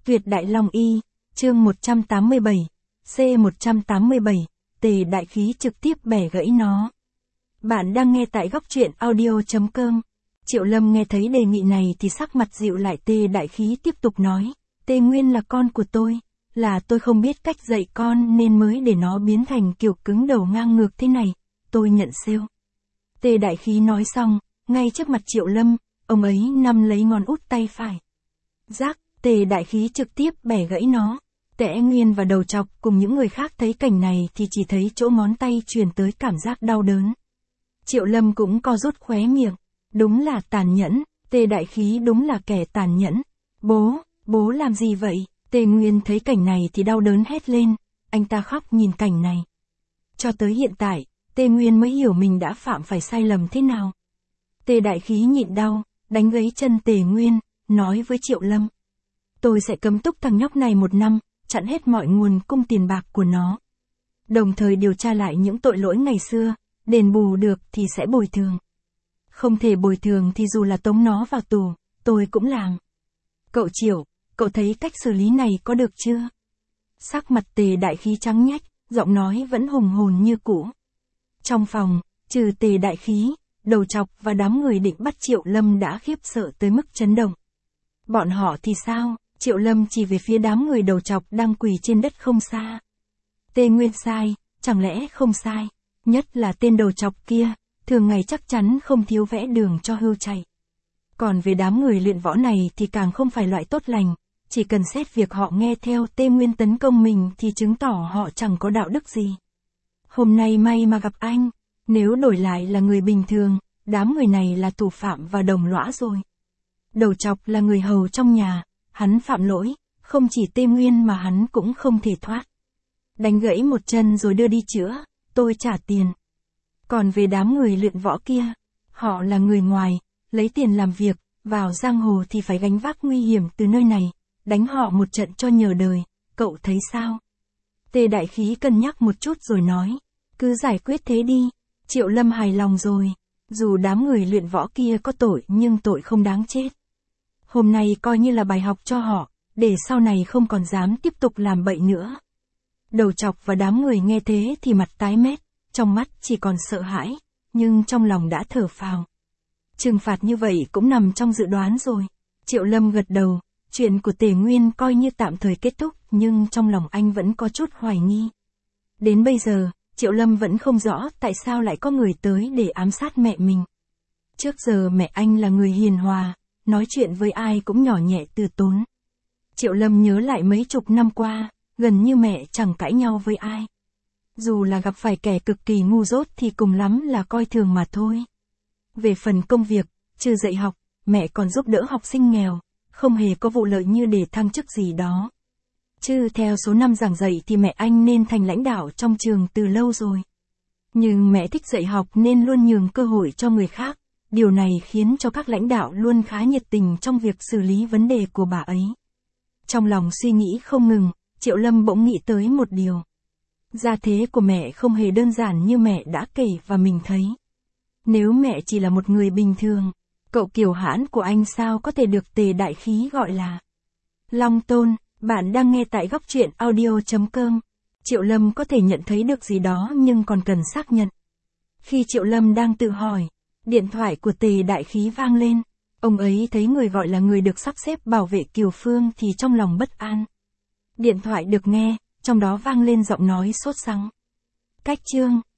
Tuyệt Đại Long Y, chương 187, C187, Tề đại khí trực tiếp bẻ gãy nó. Bạn đang nghe tại góc truyện audio.com. Triệu Lâm nghe thấy đề nghị này thì sắc mặt dịu lại. Tề đại khí tiếp tục nói, Tề Nguyên là con của tôi, là tôi không biết cách dạy con nên mới để nó biến thành kiểu cứng đầu ngang ngược thế này, tôi nhận siêu. Tề đại khí nói xong, ngay trước mặt Triệu Lâm, ông ấy nắm lấy ngón út tay phải. Rác, Tề đại khí trực tiếp bẻ gãy nó. Tề Nguyên và Đầu Chọc cùng những người khác thấy cảnh này thì chỉ thấy chỗ ngón tay truyền tới cảm giác đau đớn. Triệu Lâm cũng co rút khóe miệng, đúng là tàn nhẫn, Tề đại khí đúng là kẻ tàn nhẫn. Bố làm gì vậy? Tề Nguyên thấy cảnh này thì đau đớn hét lên, anh ta khóc nhìn cảnh này. Cho tới hiện tại, Tề Nguyên mới hiểu mình đã phạm phải sai lầm thế nào. Tề đại khí nhịn đau, đánh gãy chân Tề Nguyên, nói với Triệu Lâm. Tôi sẽ cấm túc thằng nhóc này 1 năm, chặn hết mọi nguồn cung tiền bạc của nó. Đồng thời điều tra lại những tội lỗi ngày xưa, đền bù được thì sẽ bồi thường. Không thể bồi thường thì dù là tống nó vào tù, tôi cũng làm. Cậu Triệu, cậu thấy cách xử lý này có được chưa? Sắc mặt Tề đại khí trắng nhách, giọng nói vẫn hùng hồn như cũ. Trong phòng, trừ Tề đại khí, Đầu Chọc và đám người định bắt Triệu Lâm đã khiếp sợ tới mức chấn động. Bọn họ thì sao? Triệu Lâm chỉ về phía đám người Đầu Chọc đang quỳ trên đất không xa. Tề Nguyên sai, chẳng lẽ không sai? Nhất là tên Đầu Chọc kia, thường ngày chắc chắn không thiếu vẽ đường cho hươu chạy. Còn về đám người luyện võ này thì càng không phải loại tốt lành, chỉ cần xét việc họ nghe theo Tề Nguyên tấn công mình thì chứng tỏ họ chẳng có đạo đức gì. Hôm nay may mà gặp anh, nếu đổi lại là người bình thường, đám người này là thủ phạm và đồng lõa rồi. Đầu Chọc là người hầu trong nhà, hắn phạm lỗi, không chỉ Tề Nguyên mà hắn cũng không thể thoát. Đánh gãy một chân rồi đưa đi chữa, tôi trả tiền. Còn về đám người luyện võ kia, họ là người ngoài, lấy tiền làm việc, vào giang hồ thì phải gánh vác nguy hiểm từ nơi này, đánh họ một trận cho nhờ đời, cậu thấy sao? Tề đại khí cân nhắc một chút rồi nói, cứ giải quyết thế đi. Triệu Lâm hài lòng rồi, dù đám người luyện võ kia có tội nhưng tội không đáng chết. Hôm nay coi như là bài học cho họ, để sau này không còn dám tiếp tục làm bậy nữa. Đầu Chọc và đám người nghe thế thì mặt tái mét, trong mắt chỉ còn sợ hãi, nhưng trong lòng đã thở phào. Trừng phạt như vậy cũng nằm trong dự đoán rồi. Triệu Lâm gật đầu, chuyện của Tề Nguyên coi như tạm thời kết thúc nhưng trong lòng anh vẫn có chút hoài nghi. Đến bây giờ, Triệu Lâm vẫn không rõ tại sao lại có người tới để ám sát mẹ mình. Trước giờ mẹ anh là người hiền hòa, nói chuyện với ai cũng nhỏ nhẹ từ tốn. Triệu Lâm nhớ lại mấy chục năm qua, gần như mẹ chẳng cãi nhau với ai. Dù là gặp phải kẻ cực kỳ ngu dốt thì cùng lắm là coi thường mà thôi. Về phần công việc, trừ dạy học, mẹ còn giúp đỡ học sinh nghèo, không hề có vụ lợi như để thăng chức gì đó. Chứ theo số năm giảng dạy thì mẹ anh nên thành lãnh đạo trong trường từ lâu rồi. Nhưng mẹ thích dạy học nên luôn nhường cơ hội cho người khác, điều này khiến cho các lãnh đạo luôn khá nhiệt tình trong việc xử lý vấn đề của bà ấy. Trong lòng suy nghĩ không ngừng, Triệu Lâm bỗng nghĩ tới một điều. Gia thế của mẹ không hề đơn giản như mẹ đã kể và mình thấy. Nếu mẹ chỉ là một người bình thường, cậu Kiều Hãn của anh sao có thể được Tề đại khí gọi là Long Tôn. Bạn đang nghe tại góc truyện audio.com. Triệu Lâm có thể nhận thấy được gì đó nhưng còn cần xác nhận. Khi Triệu Lâm đang tự hỏi, điện thoại của Tề đại khí vang lên. Ông ấy thấy người gọi là người được sắp xếp bảo vệ Kiều Phương thì trong lòng bất an. Điện thoại được nghe, trong đó vang lên giọng nói sốt sắng. Cách Trương,